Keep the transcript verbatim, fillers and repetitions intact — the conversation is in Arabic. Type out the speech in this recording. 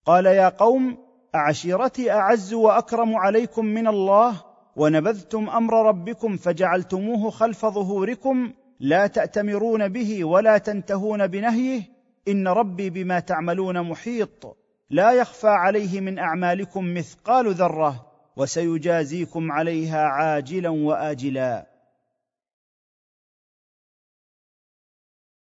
قال: يا قوم، أعشيرتي أعز وأكرم عليكم من الله، ونبذتم أمر ربكم فجعلتموه خلف ظهوركم، لا تأتمرون به ولا تنتهون بنهيه. إن ربي بما تعملون محيط، لا يخفى عليه من أعمالكم مثقال ذرة، وسيجازيكم عليها عاجلا وآجلا.